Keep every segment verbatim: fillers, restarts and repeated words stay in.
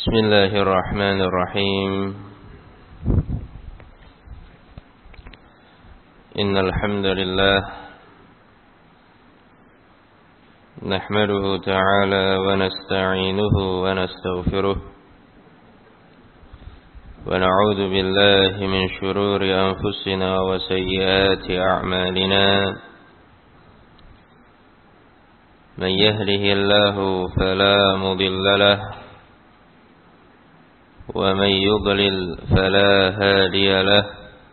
بسم الله الرحمن الرحيم إن الحمد لله نحمده تعالى ونستعينه ونستغفره ونعوذ بالله من شرور أنفسنا وسيئات أعمالنا من يهده الله فلا مضل له ومن يضلل فلا هادي له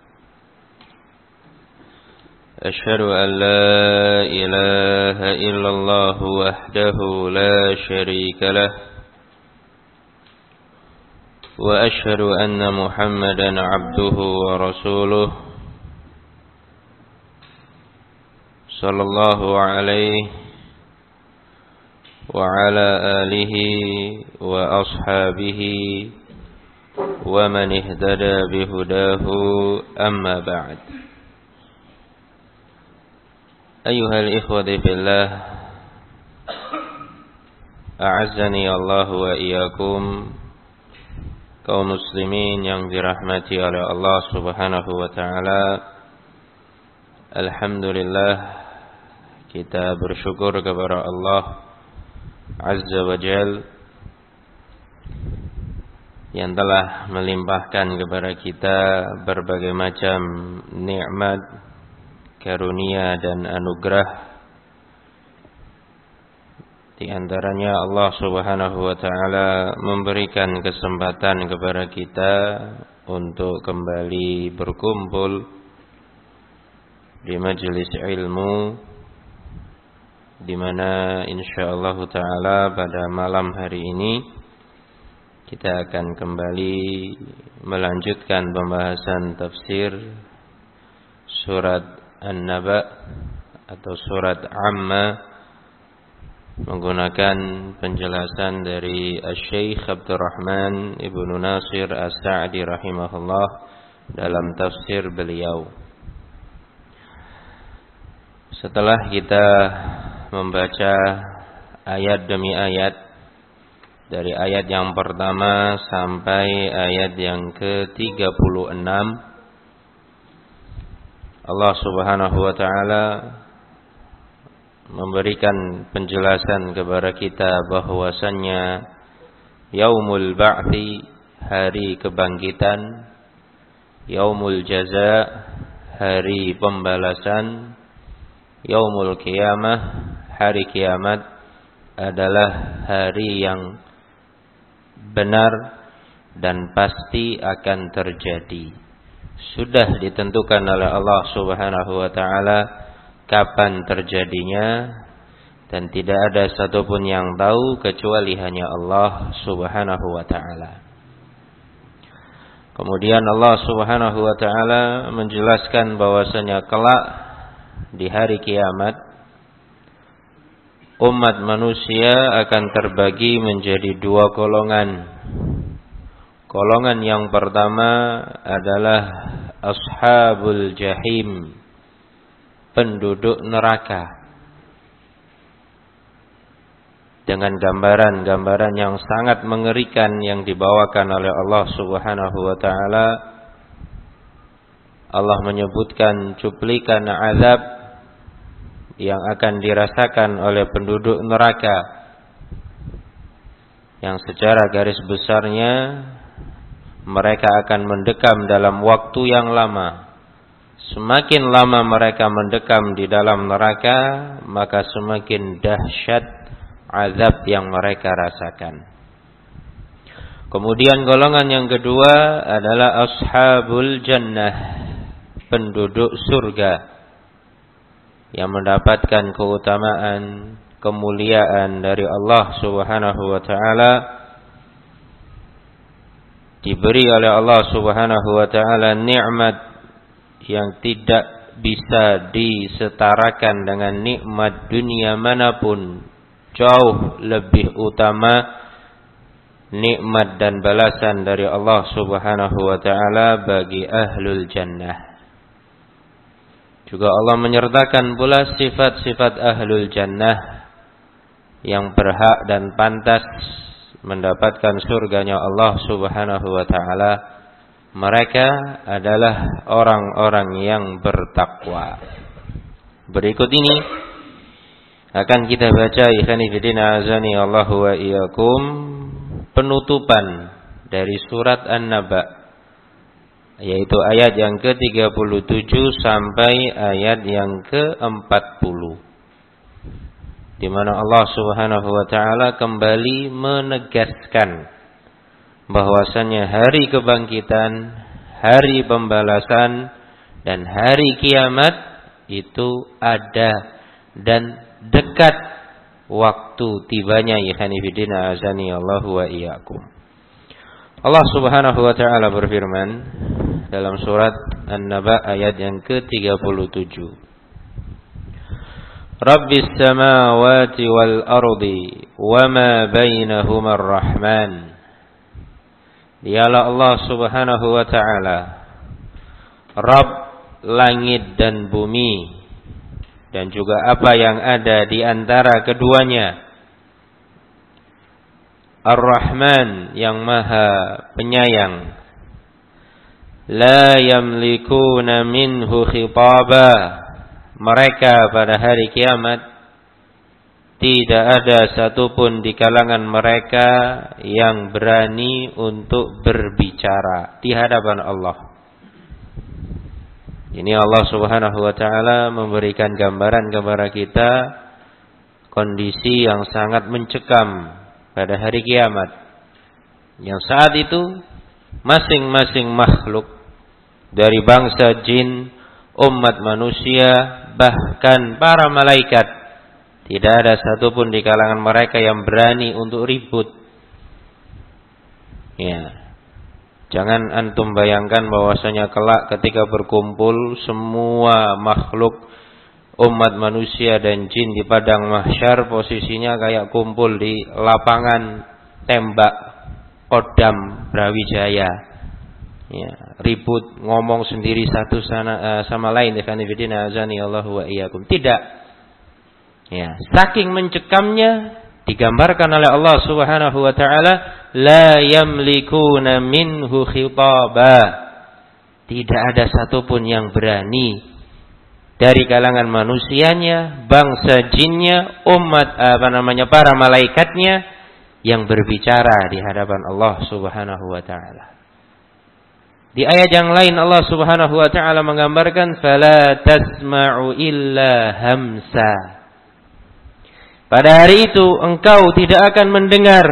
أشهد أن لا إله إلا الله وحده لا شريك له وأشهد أن محمدا عبده ورسوله صلى الله عليه وعلى آله وأصحابه ومن اهتدى بهداه أما بعد أيها الإخوة في الله أعزني الله وإياكم kaum muslimin yang dirahmati oleh Allah Subhanahu wa taala. Alhamdulillah, kita bersyukur kepada Allah Azza wa Jalla yang telah melimpahkan kepada kita berbagai macam nikmat, karunia dan anugerah. Di antaranya Allah Subhanahu wa taala memberikan kesempatan kepada kita untuk kembali berkumpul di majelis ilmu, di mana insyaallah taala pada malam hari ini kita akan kembali melanjutkan pembahasan tafsir surat An-Naba atau surat Amma menggunakan penjelasan dari Asy-Syaikh Abdurrahman Ibnu Nasir As-Sa'di rahimahullah dalam tafsir beliau. Setelah kita membaca ayat demi ayat dari ayat yang pertama sampai ayat yang ke tiga puluh enam, Allah Subhanahu wa taala memberikan penjelasan kepada kita bahwasannya yaumul ba'thi, hari kebangkitan, yaumul jaza, hari pembalasan, yaumul qiyamah, hari kiamat adalah hari yang benar dan pasti akan terjadi. Sudah ditentukan oleh Allah Subhanahu wa taala kapan terjadinya, dan tidak ada satupun yang tahu kecuali hanya Allah Subhanahu wa taala. Kemudian Allah Subhanahu wa taala menjelaskan bahwasanya kelak di hari kiamat umat manusia akan terbagi menjadi dua golongan. Golongan yang pertama adalah ashabul jahim, penduduk neraka, dengan gambaran-gambaran yang sangat mengerikan yang dibawakan oleh Allah Subhanahu wa taala. Allah menyebutkan cuplikan azab yang akan dirasakan oleh penduduk neraka, yang secara garis besarnya mereka akan mendekam dalam waktu yang lama. Semakin lama mereka mendekam di dalam neraka, maka semakin dahsyat azab yang mereka rasakan. Kemudian golongan yang kedua adalah ashabul jannah, penduduk surga, yang mendapatkan keutamaan, kemuliaan dari Allah Subhanahu wa taala, diberi oleh Allah Subhanahu wa taala nikmat yang tidak bisa disetarakan dengan nikmat dunia manapun. Jauh lebih utama nikmat dan balasan dari Allah Subhanahu wa taala bagi ahlul jannah. Juga Allah menyertakan pula sifat-sifat ahlul jannah yang berhak dan pantas mendapatkan surganya Allah Subhanahu wa taala, mereka adalah orang-orang yang bertakwa. Berikut ini akan kita baca, ikhwani fillah azani Allahu wa iyyakum, penutupan dari surat An-Naba, yaitu ayat yang ke tiga puluh tujuh sampai ayat yang ke empat puluh, di mana Allah Subhanahu wa taala kembali menegaskan bahwasannya hari kebangkitan, hari pembalasan, dan hari kiamat itu ada dan dekat waktu tibanya. Ikhwani fillah azani Allahu wa iyyakum. Allah Subhanahu wa taala berfirman dalam surat An-Naba ayat yang ke tiga puluh tujuh. Rabbis samawati wal ardi wama bainahuma ar-rahman. Dialah Allah Subhanahu wa taala, Rabb langit dan bumi, dan juga apa yang ada di antara keduanya. Ar-Rahman, yang maha penyayang. La yamlikuna minhu khitaba. Mereka pada hari kiamat tidak ada satupun di kalangan mereka yang berani untuk berbicara di hadapan Allah. Ini Allah Subhanahu wa taala memberikan gambaran kepada kita kondisi yang sangat mencekam pada hari kiamat, yang saat itu masing-masing makhluk dari bangsa jin, umat manusia, bahkan para malaikat, tidak ada satupun di kalangan mereka yang berani untuk ribut. Ya, jangan antum bayangkan bahwasanya kelak ketika berkumpul semua makhluk umat manusia dan jin di padang mahsyar, posisinya kayak kumpul di lapangan tembak Kodam Brawijaya. Ya, ribut, ngomong sendiri satu sana, uh, sama lain. Azani Allahu wa iyyakum. Tidak. Ya, saking mencekamnya digambarkan oleh Allah Subhanahu wa taala, la yamlikuna minhu khitaba. Tidak ada satupun yang berani dari kalangan manusianya, bangsa jinnya, umat apa namanya para malaikatnya yang berbicara di hadapan Allah Subhanahu wa taala. Di ayat yang lain Allah Subhanahu wa taala menggambarkan fala tasma'u illa hamsa. Pada hari itu engkau tidak akan mendengar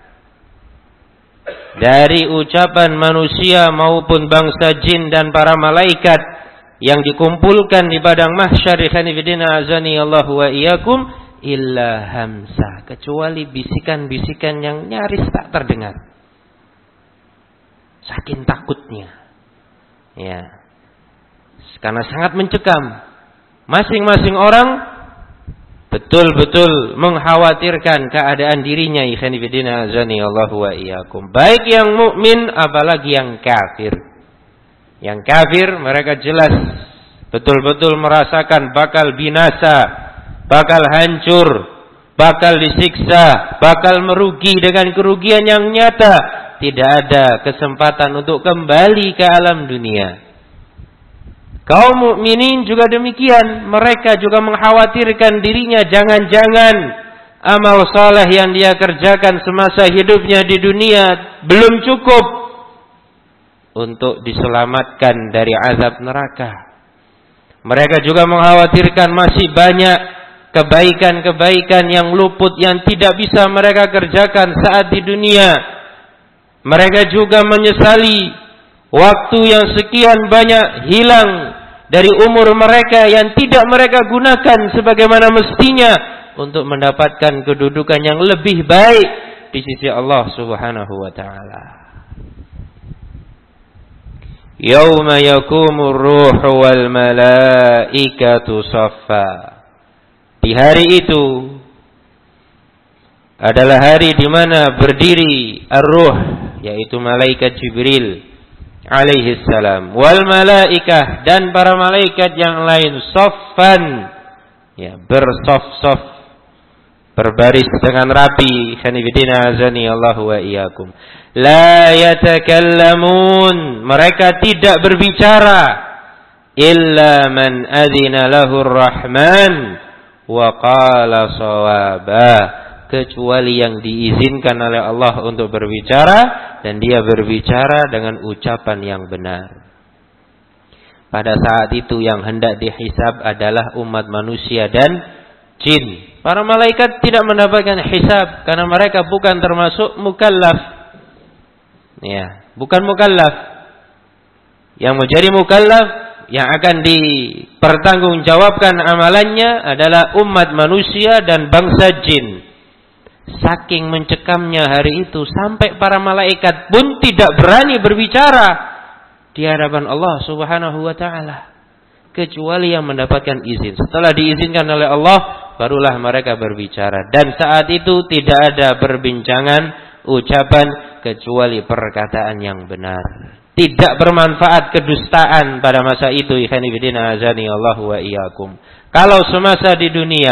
dari ucapan manusia maupun bangsa jin dan para malaikat yang dikumpulkan di padang mahsyar, khanifidina azani Allahu wa iyyakum, illa hamsa, kecuali bisikan-bisikan yang nyaris tak terdengar. Saking takutnya. Ya. Karena sangat mencekam. Masing-masing orang betul-betul mengkhawatirkan keadaan dirinya, khanifidina azani Allahu wa iyyakum. Baik yang mukmin apalagi yang kafir. Yang kafir mereka jelas betul-betul merasakan bakal binasa, bakal hancur, bakal disiksa, bakal merugi dengan kerugian yang nyata. Tidak ada kesempatan untuk kembali ke alam dunia. Kaum mukminin juga demikian. Mereka juga mengkhawatirkan dirinya, jangan-jangan amal saleh yang dia kerjakan semasa hidupnya di dunia belum cukup untuk diselamatkan dari azab neraka. Mereka juga mengkhawatirkan masih banyak kebaikan-kebaikan yang luput, yang tidak bisa mereka kerjakan saat di dunia. Mereka juga menyesali waktu yang sekian banyak hilang dari umur mereka yang tidak mereka gunakan sebagaimana mestinya untuk mendapatkan kedudukan yang lebih baik di sisi Allah Subhanahu wa taala. Yauma yakumur ruhu wal malaikatu saffa. Di hari itu adalah hari di mana berdiri ar-ruh, yaitu malaikat Jibril alaihi salam, wal malaikah, dan para malaikat yang lain, saffan, ya, bersaf-saf, berbaris dengan rapi. Khanifidina azani Allah wa iyyakum. La yatakallamun, mereka tidak berbicara. Illa man adzina lahu rahman wa qala shawaba, kecuali yang diizinkan oleh Allah untuk berbicara dan dia berbicara dengan ucapan yang benar. Pada saat itu yang hendak dihisab adalah umat manusia dan jin. Para malaikat tidak mendapatkan hisab karena mereka bukan termasuk mukallaf. Ya, bukan mukallaf. Yang menjadi mukallaf, yang akan dipertanggungjawabkan amalannya adalah umat manusia dan bangsa jin. Saking mencekamnya hari itu sampai para malaikat pun tidak berani berbicara di hadapan Allah Subhanahu wa taala kecuali yang mendapatkan izin. Setelah diizinkan oleh Allah, barulah mereka berbicara. Dan saat itu tidak ada perbincangan, ucapan kecuali perkataan yang benar. Tidak bermanfaat kedustaan pada masa itu. Ikhwanifidina azani Allah wa iyyakum. Kalau semasa di dunia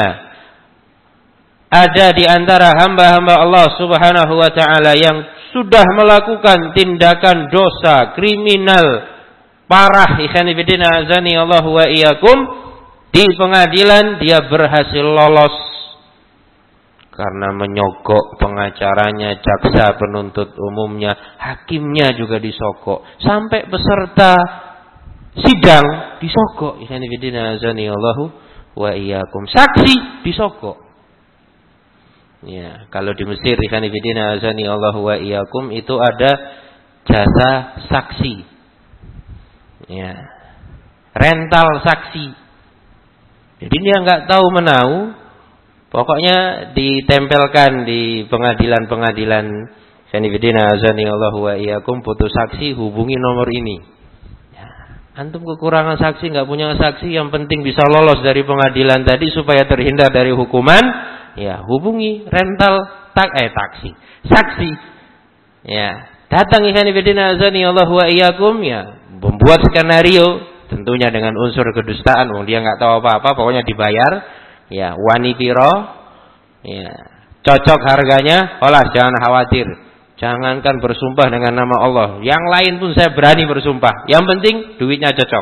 ada di antara hamba-hamba Allah Subhanahu wa taala yang sudah melakukan tindakan dosa kriminal parah, ikhwanifidina azani Allah wa iyyakum, di pengadilan dia berhasil lolos karena menyogok pengacaranya, jaksa penuntut umumnya, hakimnya juga disogok, sampai peserta sidang disogok. Ikhwanifidina azani Allah wa iyyakum. Saksi disogok. Ya, kalau di Mesir, ikhwanifidina azani Allah wa iyyakum, itu ada jasa saksi. Ya. Rental saksi. Jadi dia enggak tahu menahu, pokoknya ditempelkan di pengadilan-pengadilan. Sanibidina azani Allah wa iyyakum, putus saksi hubungi nomor ini. Ya, antum kekurangan saksi, enggak punya saksi, yang penting bisa lolos dari pengadilan tadi supaya terhindar dari hukuman, ya hubungi rental tak eh taksi. Saksi. Ya, datang sanibidina azani Allah wa iyyakum, ya membuat skenario tentunya dengan unsur kedustaan. Wong dia enggak tahu apa-apa, pokoknya dibayar. Ya, wani piro, ya, cocok harganya, olah jangan khawatir. Jangankan bersumpah dengan nama Allah, yang lain pun saya berani bersumpah. Yang penting duitnya cocok.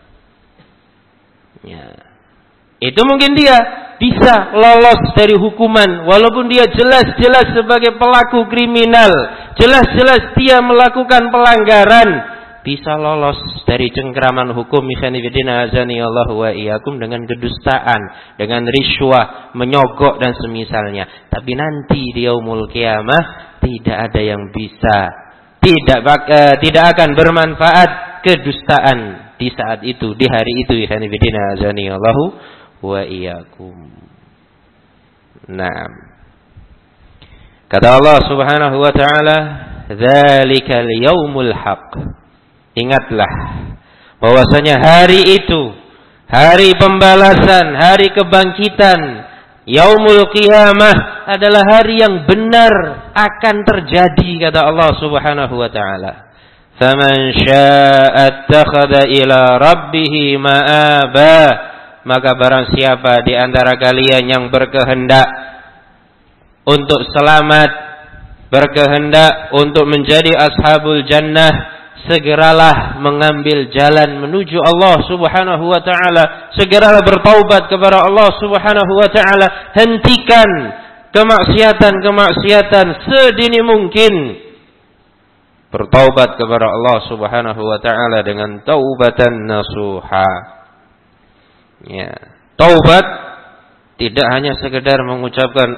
Ya. Itu mungkin dia bisa lolos dari hukuman, walaupun dia jelas-jelas sebagai pelaku kriminal, jelas-jelas dia melakukan pelanggaran, bisa lolos dari cengkraman hukum. Ikhwanifidina azani Allah wa iyyakum, dengan kedustaan, dengan riswah, menyogok dan semisalnya. Tapi nanti di yaumul qiyamah tidak ada yang bisa, tidak uh, tidak akan bermanfaat kedustaan di saat itu, di hari itu. Ikhwanifidina azani Allah wa iyyakum. Naam. Kata Allah Subhanahu wa taala, "Dzalikal yaumul haqq." Ingatlah bahwasanya hari itu, hari pembalasan, hari kebangkitan, yaumul qiyamah adalah hari yang benar akan terjadi, kata Allah Subhanahu wa taala. Faman syaa'a attakhadha ila rabbih ma'aba, maka barang siapa di antara kalian yang berkehendak untuk selamat, berkehendak untuk menjadi ashabul jannah, segeralah mengambil jalan menuju Allah Subhanahu wa taala. Segeralah bertaubat kepada Allah Subhanahu wa taala. Hentikan kemaksiatan-kemaksiatan sedini mungkin. Bertaubat kepada Allah Subhanahu wa taala dengan taubatan nasuha. Ya, taubat tidak hanya sekedar mengucapkan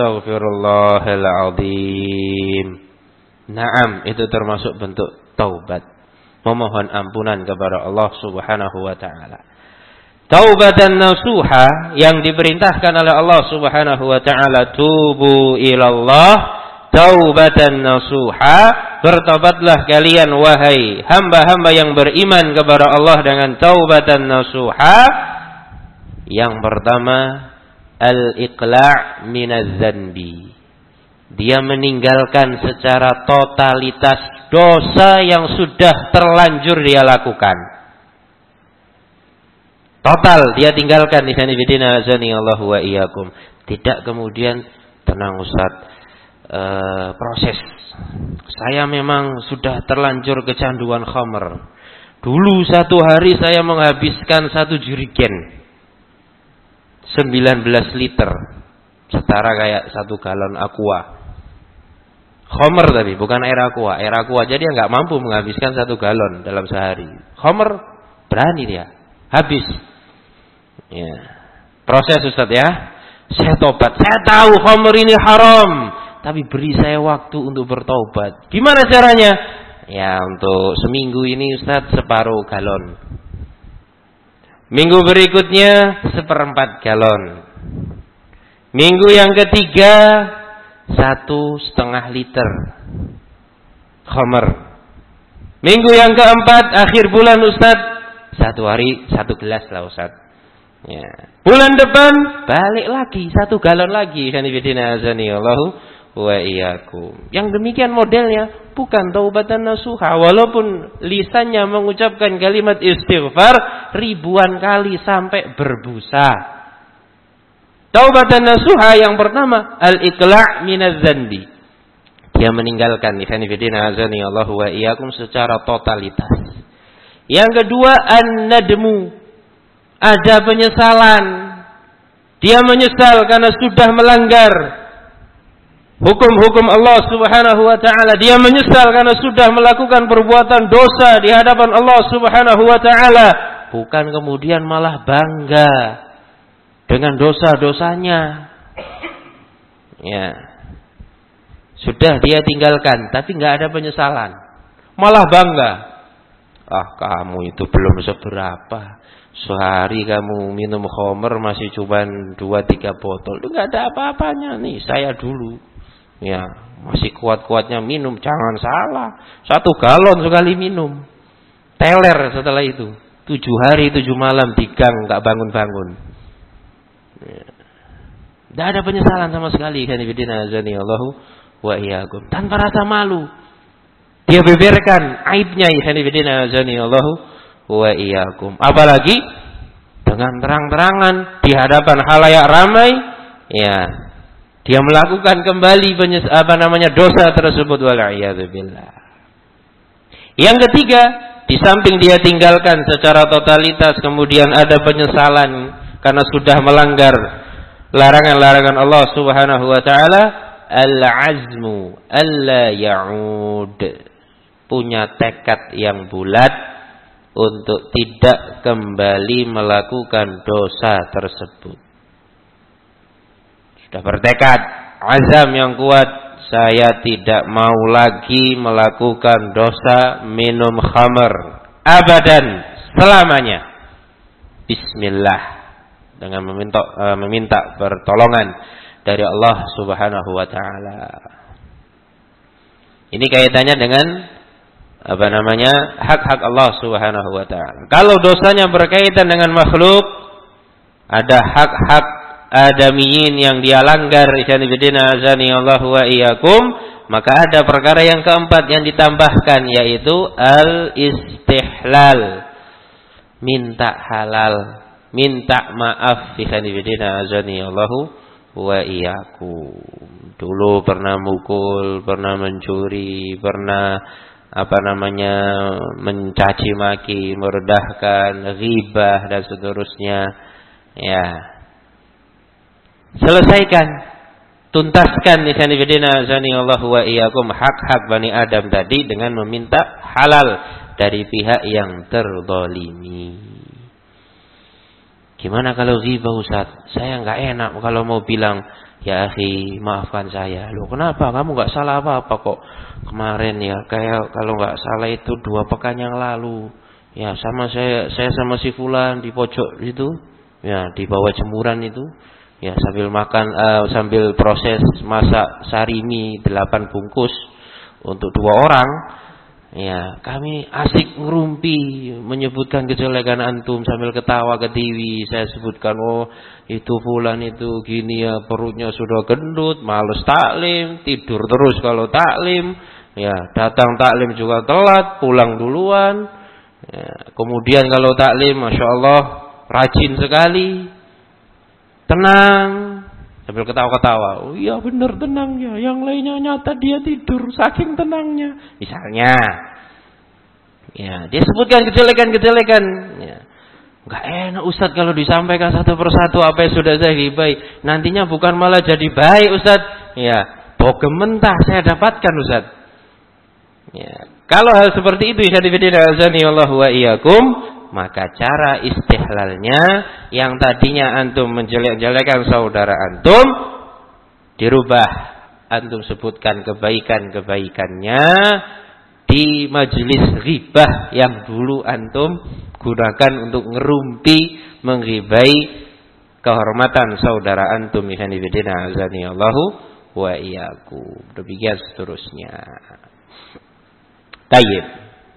astaghfirullahaladzim. Naam, itu termasuk bentuk taubat, memohon ampunan kepada Allah Subhanahu wa taala. Taubatan nasuha yang diperintahkan oleh Allah Subhanahu wa taala, tubu ilallah taubatan nasuha, bertobatlah kalian wahai hamba-hamba yang beriman kepada Allah dengan taubatan nasuha. Yang pertama, al-iqla' minaz zanbi. Dia meninggalkan secara totalitas dosa yang sudah terlanjur dia lakukan. Total dia tinggalkan ikhwan fillah azani Allah wa iyyakum. Tidak kemudian tenang Ustaz, e, proses. Saya memang sudah terlanjur kecanduan khamr. Dulu satu hari saya menghabiskan satu jerigen sembilan belas liter. Setara kayak satu galon aqua. Khamr tapi bukan air aqua. Air aqua jadi dia nggak mampu menghabiskan satu galon dalam sehari. Khamr berani dia. Habis. Ya. Proses Ustaz ya. Saya tobat. Saya tahu khamr ini haram, tapi beri saya waktu untuk bertobat. Gimana caranya? Ya, untuk seminggu ini Ustaz separuh galon. Minggu berikutnya seperempat galon. Minggu yang ketiga satu setengah liter khamr. Minggu yang keempat akhir bulan Ustaz satu hari satu gelas lah Ustaz. Ya. Bulan depan balik lagi satu galon lagi. Kanifidina azani Allahu wa iyyakum. Yang demikian modelnya bukan taubatan nasuha, walaupun lisannya mengucapkan kalimat istighfar ribuan kali sampai berbusa. Taubatan nasuha yang pertama al-iqla' minaz dzanbi. Dia meninggalkan kanifidina azani Allahu wa iyyakum secara totalitas. Yang kedua an-nadmu. Ada penyesalan. Dia menyesal karena sudah melanggar hukum-hukum Allah Subhanahu wa taala. Dia menyesal karena sudah melakukan perbuatan dosa di hadapan Allah Subhanahu wa taala. Bukan kemudian malah bangga dengan dosa-dosanya. Ya. Sudah dia tinggalkan tapi enggak ada penyesalan. Malah bangga. Ah, kamu itu belum seberapa. Sehari kamu minum khamr masih cuma dua tiga botol. Itu enggak ada apa-apanya nih. Saya dulu ya masih kuat-kuatnya minum. Jangan salah. Satu galon sekali minum. Teler setelah itu. Tujuh hari tujuh malam di gang enggak bangun-bangun. Ya. Enggak ada penyesalan sama sekali. Kanifidina azani Allahu wa iyyakum. Tanpa rasa malu. Dia beberkan aibnya. Kanifidina azani Allahu wa iyyakum. Apalagi dengan terang-terangan di hadapan khalayak ramai, ya, dia melakukan kembali penyes, apa namanya dosa tersebut, wal'iyadzubillah. Yang ketiga, di samping dia tinggalkan secara totalitas, kemudian ada penyesalan karena sudah melanggar larangan-larangan Allah Subhanahu wa taala, al-azmu alla ya'ud. Punya tekad yang bulat untuk tidak kembali melakukan dosa tersebut. Sudah bertekad, azam yang kuat, saya tidak mau lagi melakukan dosa minum khamr abadan, selamanya. Bismillah, dengan meminta uh, meminta pertolongan dari Allah Subhanahu wa taala. Ini kaitannya dengan apa namanya hak-hak Allah Subhanahu wa taala. Kalau dosanya berkaitan dengan makhluk, ada hak-hak adamiyin yang dia langgar, ikhwanifidina azani Allah wa iyyakum, maka ada perkara yang keempat yang ditambahkan, yaitu al-istihlal. Minta halal, minta maaf, ikhwanifidina azani Allah wa iyyakum. Dulu pernah mukul, pernah mencuri, pernah apa namanya mencaci maki, merendahkan, ghibah dan seterusnya. Ya. Selesaikan, tuntaskan ikhwanifidina azani Allah wa iyyakum hak-hak Bani Adam tadi dengan meminta halal dari pihak yang terzalimi. Gimana kalau ghibah Ustaz? Saya enggak enak kalau mau bilang, ya akhi, maafkan saya. Loh, kenapa? Kamu enggak salah apa-apa kok. Kemarin ya, kayak kalau enggak salah itu dua pekan yang lalu. Ya, sama saya saya sama si fulan di pojok itu, ya, di bawah jemuran itu, ya, sambil makan uh, sambil proses masak sarimi delapan bungkus untuk dua orang. Ya, kami asik ngerumpi menyebutkan kejelekan antum sambil ketawa ketiwi. Saya sebutkan, oh itu fulan itu gini ya, perutnya sudah gendut, males taklim, tidur terus kalau taklim, ya, datang taklim juga telat, pulang duluan. Ya, kemudian kalau taklim, masya Allah, rajin sekali, tenang, sambil ketawa-ketawa. Oh iya benar tenangnya, yang lainnya nyata dia tidur saking tenangnya. Misalnya, ya dia sebutkan kejelekan-kejelekan. Ya. Gak enak Ustaz kalau disampaikan satu persatu apa yang sudah saya gibai. Nantinya bukan malah jadi baik Ustaz. Ya, bogem mentah saya dapatkan Ustaz. Ya. Kalau hal seperti itu Allah wa iyyakum, maka cara istihlalnya yang tadinya antum menjelek-jelekan saudara antum dirubah, antum sebutkan kebaikan-kebaikannya di majelis ghibah yang dulu antum gunakan untuk ngerumpi, menghibai kehormatan saudara antum. Allahu wa iyyakum. Demikian seterusnya. Tayyib.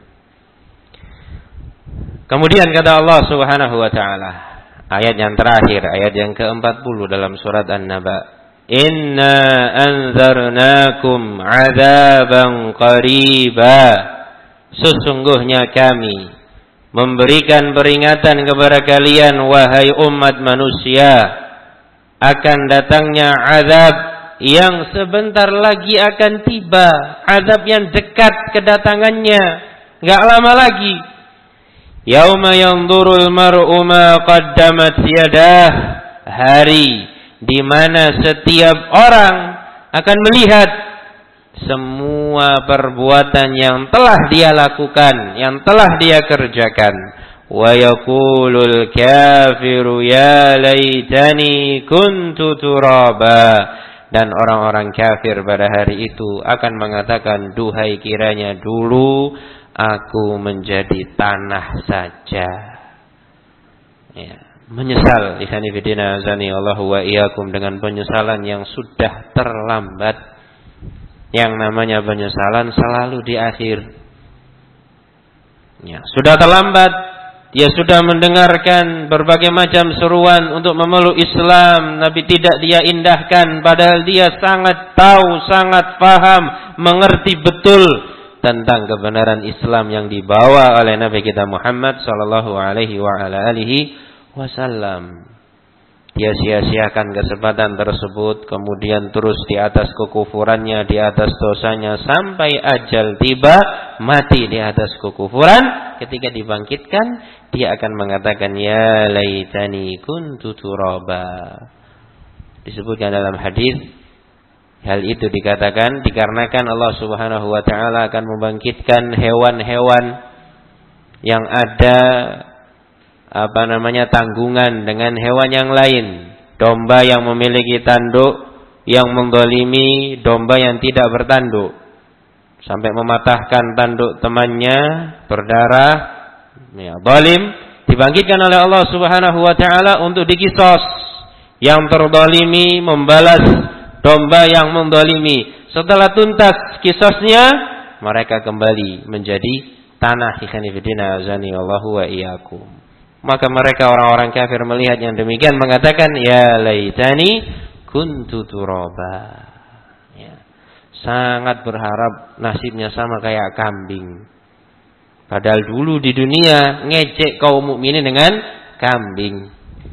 Kemudian kata Allah Subhanahu wa taala, ayat yang terakhir, ayat yang keempat puluh dalam surat An-Naba. Inna anzarnakum 'adzaban qariba. Sesungguhnya kami memberikan peringatan kepada kalian wahai umat manusia akan datangnya azab yang sebentar lagi akan tiba, azab yang dekat kedatangannya, enggak lama lagi. Yauma yanzurul mar'u ma qaddamat yadah, hari di mana setiap orang akan melihat semua perbuatan yang telah dia lakukan, yang telah dia kerjakan. Wa yaqulul kafiru ya laitani kuntu turaba. Dan orang-orang kafir pada hari itu akan mengatakan, duhai kiranya dulu aku menjadi tanah saja. Ya, menyesal ikhani fillah azani Allahu wa iyyakum dengan penyesalan yang sudah terlambat. Yang namanya penyesalan selalu di akhir. Ya, sudah terlambat. Dia sudah mendengarkan berbagai macam seruan untuk memeluk Islam, tapi tidak dia indahkan. Padahal dia sangat tahu, sangat paham, mengerti betul tentang kebenaran Islam yang dibawa oleh Nabi kita Muhammad sallallahu alaihi wa ala alihi wasallam. Dia sia-siakan kesempatan tersebut, kemudian terus di atas kekufurannya, di atas dosanya, sampai ajal tiba, mati di atas kekufuran. Ketika dibangkitkan, dia akan mengatakan, ya laitani kuntu turaba. Disebutkan dalam hadis, hal itu dikatakan dikarenakan Allah Subhanahu wa taala akan membangkitkan hewan-hewan yang ada apa namanya tanggungan dengan hewan yang lain. Domba yang memiliki tanduk yang mendolimi domba yang tidak bertanduk, sampai mematahkan tanduk temannya, berdarah, ya, zalim, dibangkitkan oleh Allah Subhanahu wa taala untuk dikisos. Yang terdolimi membalas domba yang mendolimi. Setelah tuntas kisosnya, mereka kembali menjadi tanah. Ikhani fillah azani Allahu wa iyyakum. Maka mereka orang-orang kafir melihat yang demikian mengatakan, ya laitani kuntu turaba. Ya. Sangat berharap nasibnya sama kayak kambing. Padahal dulu di dunia ngejek kaum mukminin dengan kambing.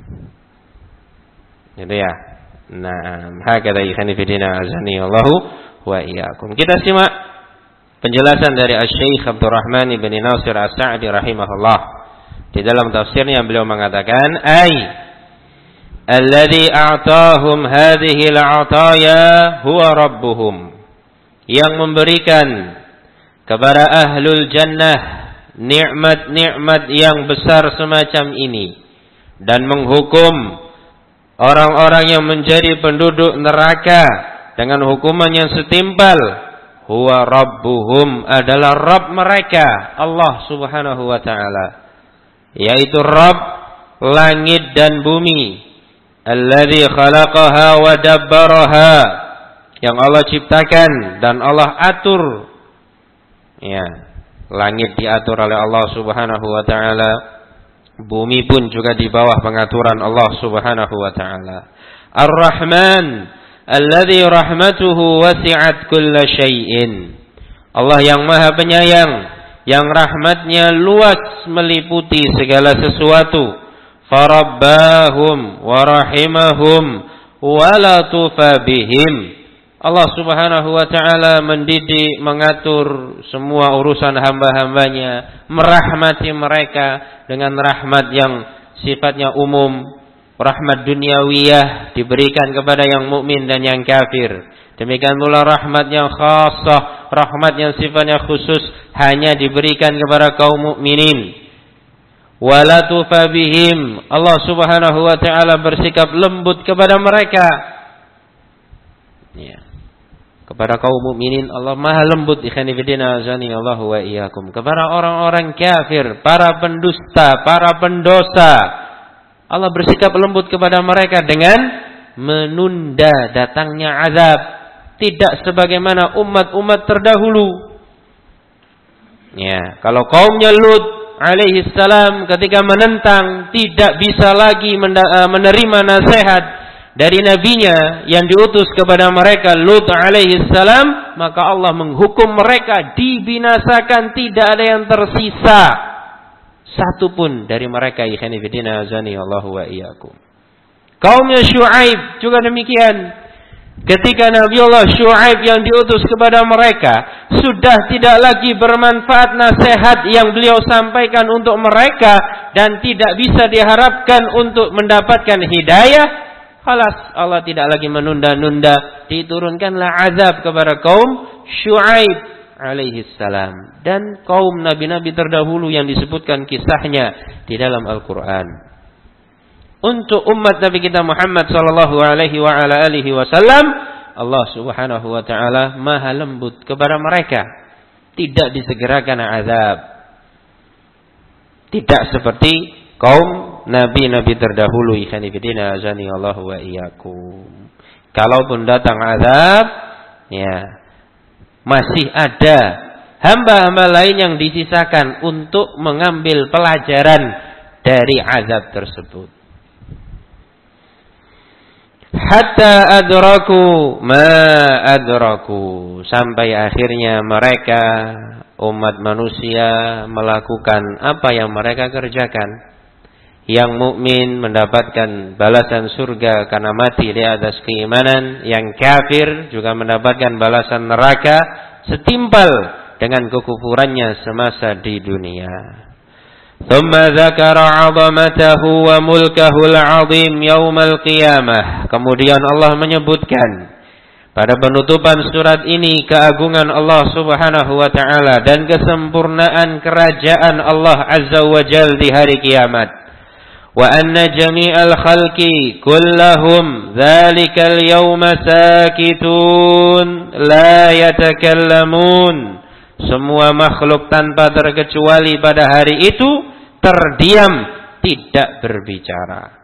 Gitu ya. Nah, hakadha ikhani fillah azani Allahu wa iyyakum. Kita simak penjelasan dari Asy-Syaikh Abdurrahman bin Nasir As-Sa'di rahimahullah. Di dalam tafsirnya beliau mengatakan, ay alladzi a'tahum hadhihi al-'ataya huwa rabbuhum. Yang memberikan kepada ahlul jannah nikmat-nikmat yang besar semacam ini dan menghukum orang-orang yang menjadi penduduk neraka dengan hukuman yang setimpal, huwa rabbuhum, adalah Rabb mereka, Allah Subhanahu wa taala, yaitu Rabb langit dan bumi, alladzi khalaqaha wa dabbaraha, yang Allah ciptakan dan Allah atur. Ya, langit diatur oleh Allah Subhanahu wa taala, bumi pun juga di bawah pengaturan Allah Subhanahu wa taala. Ar-Rahman alladzi rahmatuhu wasi'at kulla syai'in, Allah yang Maha Penyayang, yang rahmatnya luas meliputi segala sesuatu. farabbahum wa rahimahum wa latufa bihim. Allah Subhanahu wa taala mendidik, mengatur semua urusan hamba-hambanya, merahmati mereka dengan rahmat yang sifatnya umum, rahmat duniawiyah diberikan kepada yang mukmin dan yang kafir. Demikian pula rahmat yang khassah, rahmat yang sifatnya khusus hanya diberikan kepada kaum mukminin. Wala tufabihim, Allah Subhanahu wa taala bersikap lembut kepada mereka. Ya. Kepada kaum mukminin Allah Maha lembut, ikhwani fillah azani Allahu wa iyyakum. Kepada orang-orang kafir, para pendusta, para pendosa, Allah bersikap lembut kepada mereka dengan menunda datangnya azab. Tidak sebagaimana umat-umat terdahulu. Ya, kalau kaumnya Lut alaihi salam ketika menentang tidak bisa lagi menerima nasihat dari nabinya yang diutus kepada mereka Lut alaihi salam, maka Allah menghukum mereka, dibinasakan, tidak ada yang tersisa satu pun dari mereka. Ikhwani fillah azani Allahu wa iyyakum. Kaumnya Syuaib juga demikian. Ketika Nabi Allah Syuaib yang diutus kepada mereka sudah tidak lagi bermanfaat nasihat yang beliau sampaikan untuk mereka dan tidak bisa diharapkan untuk mendapatkan hidayah, halas Allah tidak lagi menunda-nunda, diturunkanlah azab kepada kaum Syuaib alaihi salam dan kaum nabi-nabi terdahulu yang disebutkan kisahnya di dalam Al-Qur'an. Untuk umat Nabi kita Muhammad sallallahu alaihi wa ala alihi wasallam, Allah Subhanahu wa taala Maha lembut kepada mereka, tidak disegerakan azab. Tidak seperti kaum nabi-nabi terdahulu. Ikhwani fillah azani Allahu wa iyyakum. Kalaupun datang azab, ya masih ada hamba-hamba lain yang disisakan untuk mengambil pelajaran dari azab tersebut. Hatta adraku ma adraku, sampai akhirnya mereka umat manusia melakukan apa yang mereka kerjakan. Yang mukmin mendapatkan balasan surga karena mati di atas keimanan, yang kafir juga mendapatkan balasan neraka setimpal dengan kekufurannya semasa di dunia. Thumma dzakara 'azamatahu wa mulkahu al-'azim yaumal qiyamah. Kemudian Allah menyebutkan pada penutupan surat ini keagungan Allah Subhanahu wa taala dan kesempurnaan kerajaan Allah Azza wa Jalla di hari kiamat. Wa anna jami'al khalqi kullahum dzalikal yauma sakitun la yatakallamun. Semua makhluk tanpa terkecuali pada hari itu terdiam, tidak berbicara.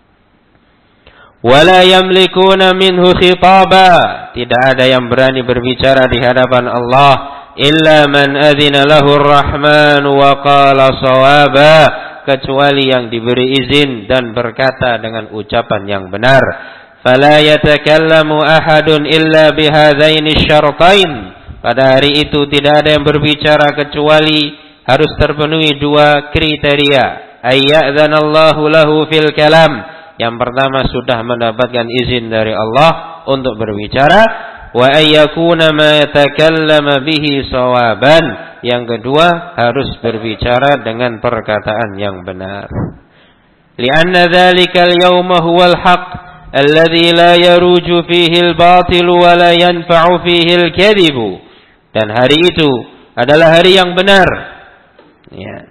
Wala yamlikuna minhu khitaba, tidak ada yang berani berbicara di hadapan Allah illa man adzina lahu ar-rahman wa qala shawaba, kecuali yang diberi izin dan berkata dengan ucapan yang benar. Fala yatakallamu ahadun illa bihadzaini syartain, pada hari itu tidak ada yang berbicara kecuali harus terpenuhi dua kriteria. Ayyadzanallahu lahu fil kalam, yang pertama sudah mendapatkan izin dari Allah untuk berbicara. Wa ayyakuna ma yatakallama bihi sawaban, yang kedua harus berbicara dengan perkataan yang benar. Lianna dzalikal yawma huwal haqq alladzi la yaruju fihi al-batil wa la yanfa'u fihi al-kadhib. Dan hari itu adalah hari yang benar. Ya.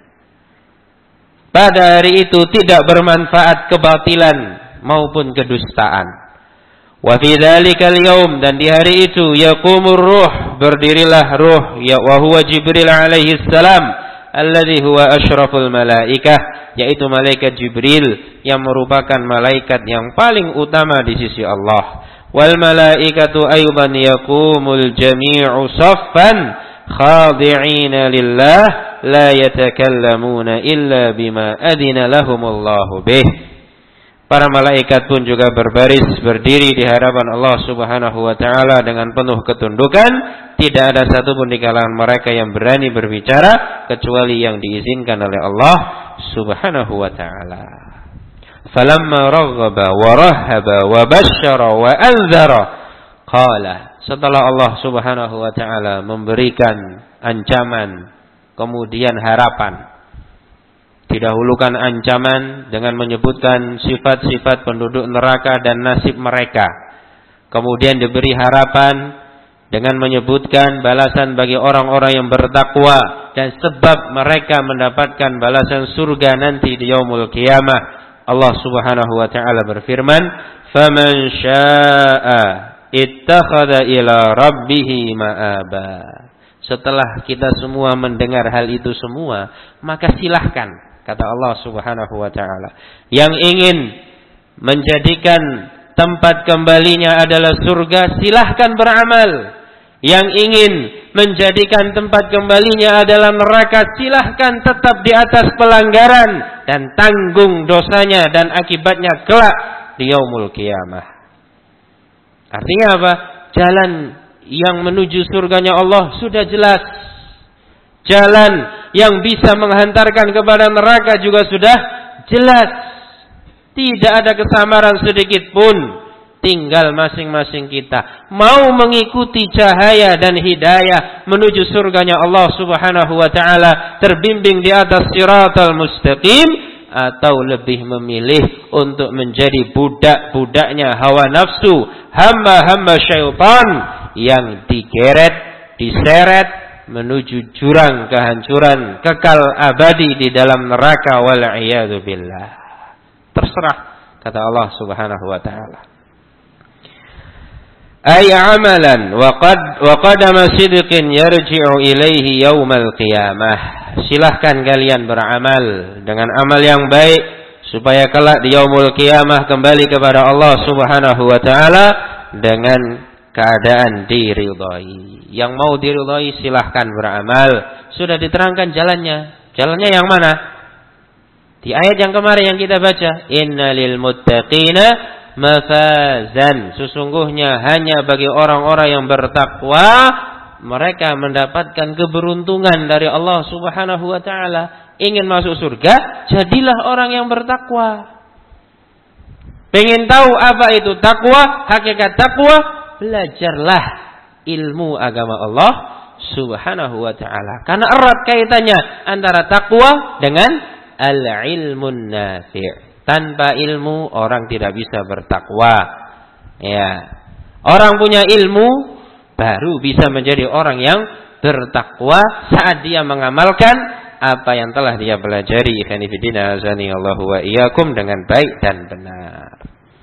Pada hari itu tidak bermanfaat kebatilan maupun kedustaan. Wa fi dzalikal yaum, dan di hari itu yaqumur ruh, berdirilah ruh, ya wa huwa Jibril alaihi salam alladzi huwa asyraful malaikah, yaitu malaikat Jibril yang merupakan malaikat yang paling utama di sisi Allah. Wal malaikatu aidan yaqumul jami'u saffan khadi'ina lillah la yatakallamuna illa bima adina lahumullahu bih. Para malaikat pun juga berbaris berdiri di hadapan Allah Subhanahu wa taala dengan penuh ketundukan. Tidak ada satupun di kalangan mereka yang berani berbicara kecuali yang diizinkan oleh Allah Subhanahu wa taala. Falamma raghaba wa rahaba wa basyara wa anzara qala. Setelah Allah Subhanahu wa taala memberikan ancaman kemudian harapan, didahulukan ancaman dengan menyebutkan sifat-sifat penduduk neraka dan nasib mereka. Kemudian diberi harapan dengan menyebutkan balasan bagi orang-orang yang bertakwa dan sebab mereka mendapatkan balasan surga nanti di yaumul qiyamah. Allah Subhanahu wa taala berfirman, "Faman syaa'a ittakhadha ila rabbih ma'aba." Setelah kita semua mendengar hal itu semua, maka silahkan, kata Allah Subhanahu wa taala, yang ingin menjadikan tempat kembalinya adalah surga, silahkan beramal. Yang ingin menjadikan tempat kembalinya adalah neraka, silahkan tetap di atas pelanggaran dan tanggung dosanya dan akibatnya kelak di yaumul qiyamah. Artinya apa? Jalan yang menuju surganya Allah sudah jelas. Jalan yang bisa menghantarkan kepada neraka juga sudah jelas. Tidak ada kesamaran sedikit pun. Tinggal masing-masing kita mau mengikuti cahaya dan hidayah menuju surganya Allah Subhanahu wa taala, terbimbing di atas siratal mustaqim, atau lebih memilih untuk menjadi budak-budaknya hawa nafsu, hamba-hamba syaitan yang digeret, diseret menuju jurang kehancuran kekal abadi di dalam neraka, wal iyadu billah. Terserah, kata Allah Subhanahu wa taala. Ay amalan wa qad wa qadama sidqin yarji'u ilaihi yaumal qiyamah. Silahkan kalian beramal dengan amal yang baik supaya kelak di yaumul qiyamah kembali kepada Allah Subhanahu wa taala dengan keadaan diridhai. Yang mau diridhai silahkan beramal. Sudah diterangkan jalannya. Jalannya yang mana? Di ayat yang kemarin yang kita baca, innalil muttaqina mafazan. Sesungguhnya hanya bagi orang-orang yang bertakwa mereka mendapatkan keberuntungan dari Allah Subhanahu wa taala. Ingin masuk surga, jadilah orang yang bertakwa. Pengen tahu apa itu takwa, hakikat takwa, belajarlah ilmu agama Allah Subhanahu wa taala. Karena erat kaitannya antara takwa dengan al-ilmun nafi'. Tanpa ilmu orang tidak bisa bertakwa. Ya. Orang punya ilmu baru bisa menjadi orang yang bertakwa saat dia mengamalkan apa yang telah dia pelajari. Ikhwani fillah, azani Allahu wa iyyakum dengan baik dan benar.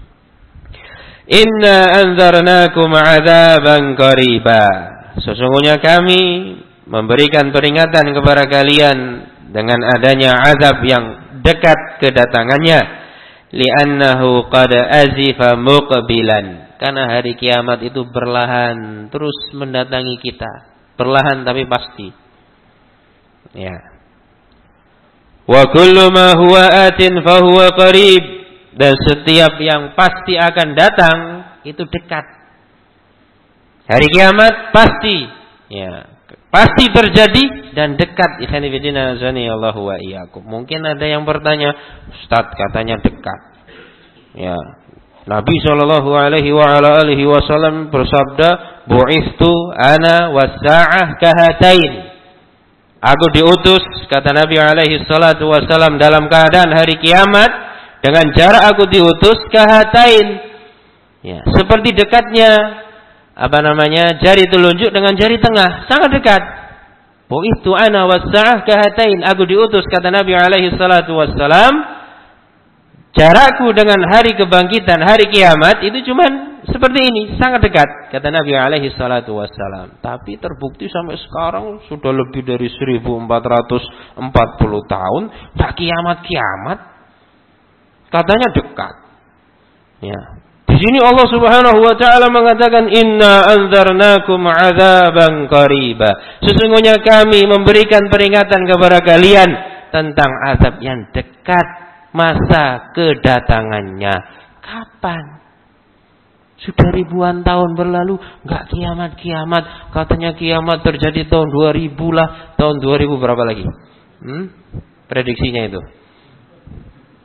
Inna anzarnakum 'adzaban qariba. Sesungguhnya kami memberikan peringatan kepada kalian dengan adanya azab yang dekat kedatangannya, li'annahu qad azifa muqbilan, karena hari kiamat itu berlahan terus mendatangi kita, perlahan tapi pasti. Ya. Wa kullu ma huwa atin fa huwa qarib, dan setiap yang pasti akan datang itu dekat. Hari kiamat pasti, ya, pasti terjadi dan dekat. Ikhwani fillah, azani Allahu wa iyyakum. Mungkin ada yang bertanya, Ustaz katanya dekat. Ya. Nabi sallallahu alaihi wa ala alihi wasallam bersabda, "Bu'ithu ana was-sa'ah kahatain." Aku diutus, kata Nabi alaihi salatu wasallam, dalam keadaan hari kiamat dengan jarak aku diutus kahatain. Ya, seperti dekatnya apa namanya? Jari telunjuk dengan jari tengah, sangat dekat. Bu'ithu ana was-sa'ah kahatain. Aku diutus, kata Nabi alaihi salatu wassalam, jarakku dengan hari kebangkitan, hari kiamat itu cuman seperti ini, sangat dekat, kata Nabi alaihi salatu wassalam. Tapi terbukti sampai sekarang sudah lebih dari seribu empat ratus empat puluh tahun, tak kiamat-kiamat. Katanya dekat. Ya. Di sini Allah Subhanahu wa taala mengatakan, inna anzarnakum 'adzaban qariba. Sesungguhnya kami memberikan peringatan kepada kalian tentang azab yang dekat, masa kedatangannya. Kapan? Sudah ribuan tahun berlalu, enggak kiamat-kiamat. Katanya kiamat terjadi tahun dua ribu lah. Tahun dua ribu berapa lagi? Hmm? Prediksinya itu.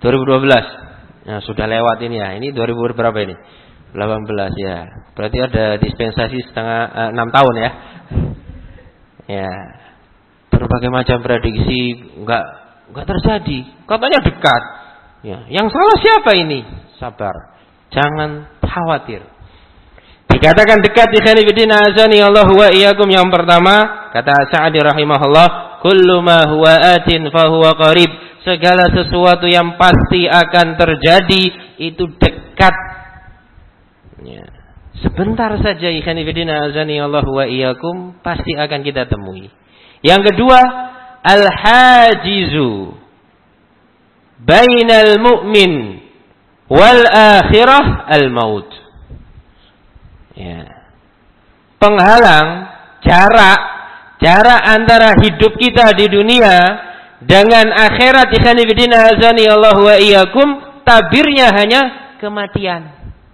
dua ribu dua belas. Nah, sudah lewat ini ya. Ini dua ribu berapa ini? delapan belas ya. Berarti ada dispensasi setengah eh, enam tahun ya. Ya. Berbagai macam prediksi enggak enggak terjadi. Katanya dekat. Ya, yang salah siapa ini? Sabar. Jangan khawatir. Dikatakan dekat ikhwani fillah azani Allah wa iyyakum, yang pertama kata Sa'di rahimahullah, kullu ma huwa atin fa huwa qarib. Segala sesuatu yang pasti akan terjadi itu dekat. Ya. Sebentar saja ikhwani fillah azani Allah wa iyyakum pasti akan kita temui. Yang kedua, al-hajizu bainal mu'min wal akhirah al-maut. Ya. Penghalang jarak jarak antara hidup kita di dunia dengan akhirat ikhwani fillah azani Allah wa iyyakum, tabirnya hanya kematian.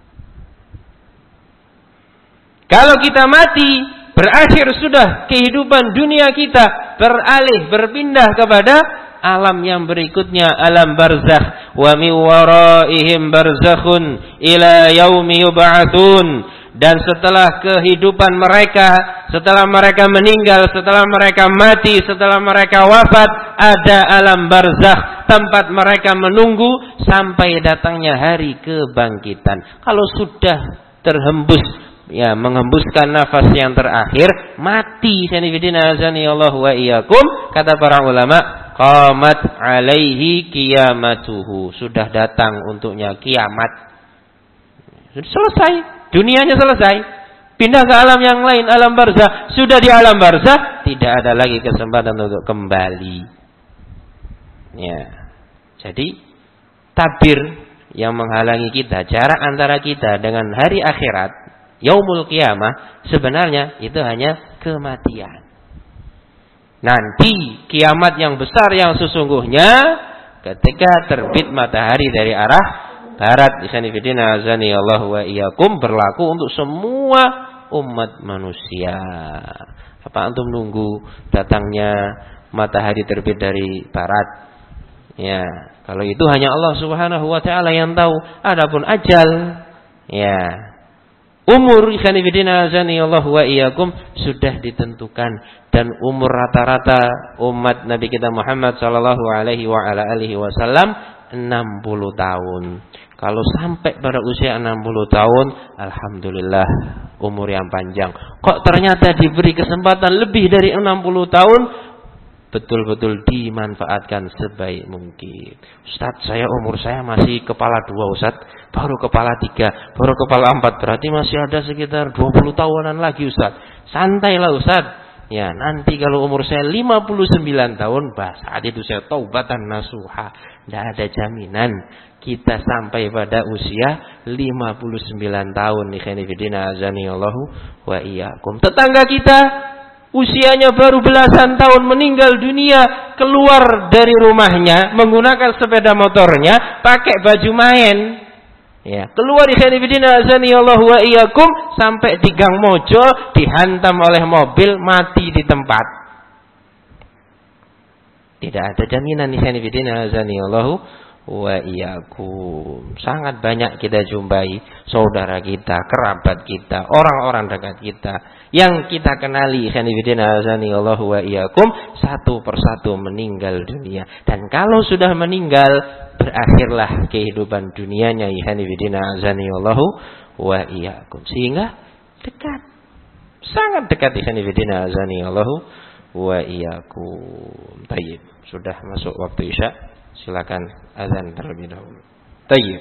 Kalau kita mati, berakhir sudah kehidupan dunia kita, beralih berpindah kepada alam yang berikutnya, alam barzakh. Wa min waraihim barzakhun ila yaumi yub'atsun. Dan setelah kehidupan mereka, setelah mereka meninggal, setelah mereka mati, setelah mereka wafat, ada alam barzakh, tempat mereka menunggu sampai datangnya hari kebangkitan. Kalau sudah terhembus, ya, menghembuskan nafas yang terakhir, mati. Sanifidina azani Allah wa iyyakum, kata para ulama, qamat alaihi qiyamatuhu, sudah datang untuknya kiamat. Sudah selesai, dunianya selesai, pindah ke alam yang lain, alam barzakh. Sudah di alam barzakh, tidak ada lagi kesempatan untuk kembali. Ya. Jadi tabir yang menghalangi kita, jarak antara kita dengan hari akhirat, yaumul qiyamah, sebenarnya itu hanya kematian. Nanti kiamat yang besar yang sesungguhnya ketika terbit matahari dari arah barat, ikhwanifidina azani Allah wa iyyakum, berlaku untuk semua umat manusia. Apa antum nunggu datangnya matahari terbit dari barat? Ya, kalau itu hanya Allah Subhanahu wa taala yang tahu. Adapun ajal, ya, umur ikhwanifidina azani Allah wa iyyakum sudah ditentukan, dan umur rata-rata umat Nabi kita Muhammad sallallahu alaihi wa ala alihi wasallam enam puluh tahun. Kalau sampai pada usia enam puluh tahun, alhamdulillah, umur yang panjang. Kok ternyata diberi kesempatan lebih dari enam puluh tahun, betul-betul dimanfaatkan sebaik mungkin. Ustaz, saya umur saya masih kepala dua, Ustaz. Baru kepala tiga, baru kepala empat. Berarti masih ada sekitar dua puluh tahunan lagi, Ustaz. Santailah, Ustaz. Ya, nanti kalau umur saya lima puluh sembilan tahun, bah, saat itu saya taubatan nasuha. Tidak ada jaminan kita sampai pada usia lima puluh sembilan tahun. Ikhwanifidina azani Allahu wa iyyakum. Tetangga kita usianya baru belasan tahun meninggal dunia, keluar dari rumahnya menggunakan sepeda motornya, pakai baju main. Ya, keluar ikhwanifidina azani Allahu wa iyyakum, sampai di Gang Mojo dihantam oleh mobil, mati di tempat. Tidak ada jaminan ikhwanifidina azani Allahu wa iyyakum. Sangat banyak kita jumpai saudara kita, kerabat kita, orang-orang dekat kita yang kita kenali ikhwanifidina azani Allahu wa iyyakum, satu persatu meninggal dunia. Dan kalau sudah meninggal, berakhirlah kehidupan dunianya ikhwanifidina azani Allahu wa iyyakum. Sehingga dekat, sangat dekat ikhwanifidina azani Allahu wa iyyakum. Baik, sudah masuk waktu Isya. Silakan azan terlebih dahulu. Tayyib.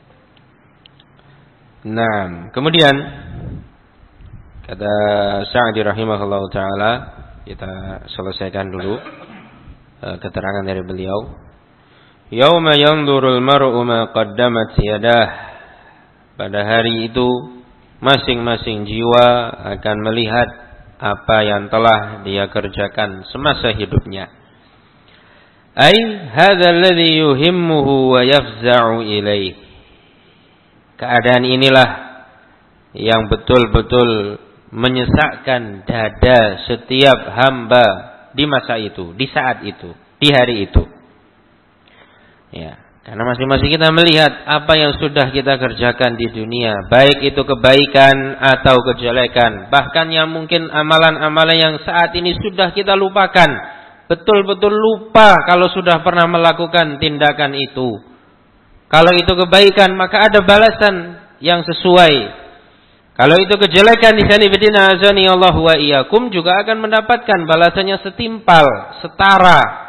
Nah, kemudian kata Sa'di rahimahullah taala, kita selesaikan dulu uh, keterangan dari beliau. Yauma yanzurul mar'u ma qaddamat yadah. Pada hari itu masing-masing jiwa akan melihat apa yang telah dia kerjakan semasa hidupnya. Ai hadza alladhi yuhimmuhu wa yafza'u ilaih. Keadaan inilah yang betul-betul menyesakkan dada setiap hamba di masa itu, di saat itu, di hari itu. Ya, Karena masing-masing kita melihat apa yang sudah kita kerjakan di dunia, baik itu kebaikan atau kejelekan, bahkan yang mungkin amalan-amalan yang saat ini sudah kita lupakan, betul-betul lupa kalau sudah pernah melakukan tindakan itu. Kalau itu kebaikan, maka ada balasan yang sesuai. Kalau itu kejelekan, di sana bidina azani Allah wa iyyakum, juga akan mendapatkan balasannya setimpal, setara.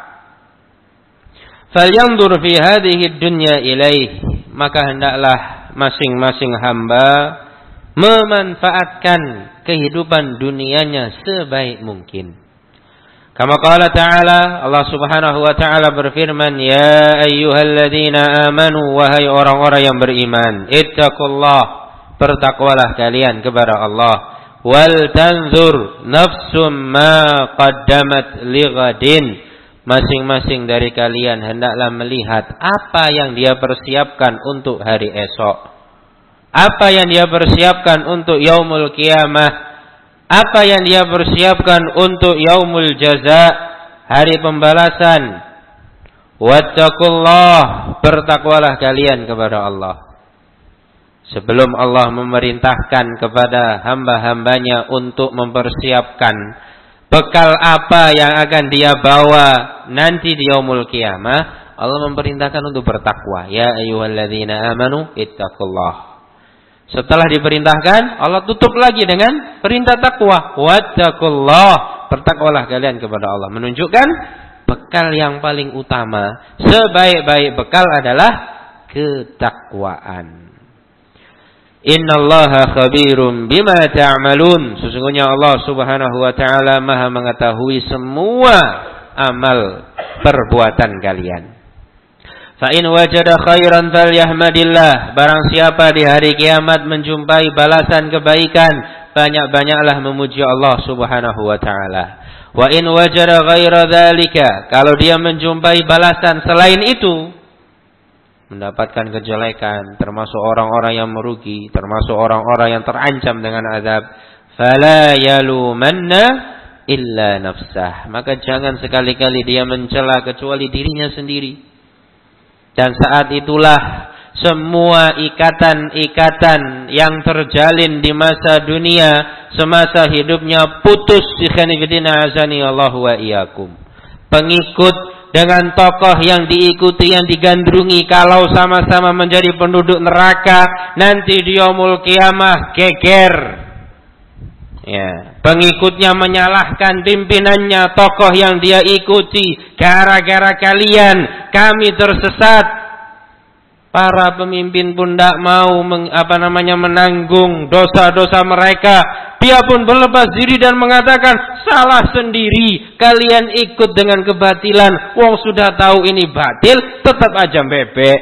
Falyanzur fi hadhihi dunya ilaih, maka hendaklah masing-masing hamba memanfaatkan kehidupan dunianya sebaik mungkin. Kama qala ta'ala, Allah Subhanahu wa ta'ala berfirman, ya ayyuhalladzina amanu, wahai orang-orang yang beriman, ittaqullah, bertakwalah kalian kepada Allah, wal tanzur nafsum ma qaddamat lighadin, masing-masing dari kalian hendaklah melihat apa yang dia persiapkan untuk hari esok, apa yang dia persiapkan untuk yaumul qiyamah, apa yang dia persiapkan untuk yaumul jaza, hari pembalasan. Wattaqullah, bertakwalah kalian kepada Allah. Sebelum Allah memerintahkan kepada hamba-hambanya untuk mempersiapkan bekal apa yang akan dia bawa nanti di yaumul qiyamah, Allah memerintahkan untuk bertakwa. Ya ayyuhalladzina amanu ittaqullah. Setelah diperintahkan, Allah tutup lagi dengan perintah takwa. Wattaqullah, bertakwalah kalian kepada Allah. Menunjukkan bekal yang paling utama, sebaik-baik bekal adalah ketakwaan. Innallaha khabirum bima ta'malun. Sesungguhnya Allah Subhanahu wa ta'ala Maha mengetahui semua amal perbuatan kalian. Fa in wajada khairan falyahmadillah. Barang siapa di hari kiamat menjumpai balasan kebaikan, banyak-banyaklah memuji Allah Subhanahu wa ta'ala. Wa in wajada ghaira dzalika, kalau dia menjumpai balasan selain itu, mendapatkan kejelekan, termasuk orang-orang yang merugi, termasuk orang-orang yang terancam dengan azab, fala yalumanna illa nafsah, maka jangan sekali-kali dia mencela kecuali dirinya sendiri. Dan saat itulah semua ikatan-ikatan yang terjalin di masa dunia, semasa hidupnya putus. Ikhwanifidina azani Allah wa iyyakum. Pengikut dengan tokoh yang diikuti, yang digandrungi, kalau sama-sama menjadi penduduk neraka, nanti di yaumul qiyamah geger. Ya, pengikutnya menyalahkan pimpinannya, tokoh yang dia ikuti, gara-gara kalian kami tersesat. Para pemimpin pun tidak mau meng, apa namanya menanggung dosa-dosa mereka. Dia pun berlepas diri dan mengatakan, salah sendiri, kalian ikut dengan kebatilan. Wong sudah tahu ini batil, tetap aja bebek.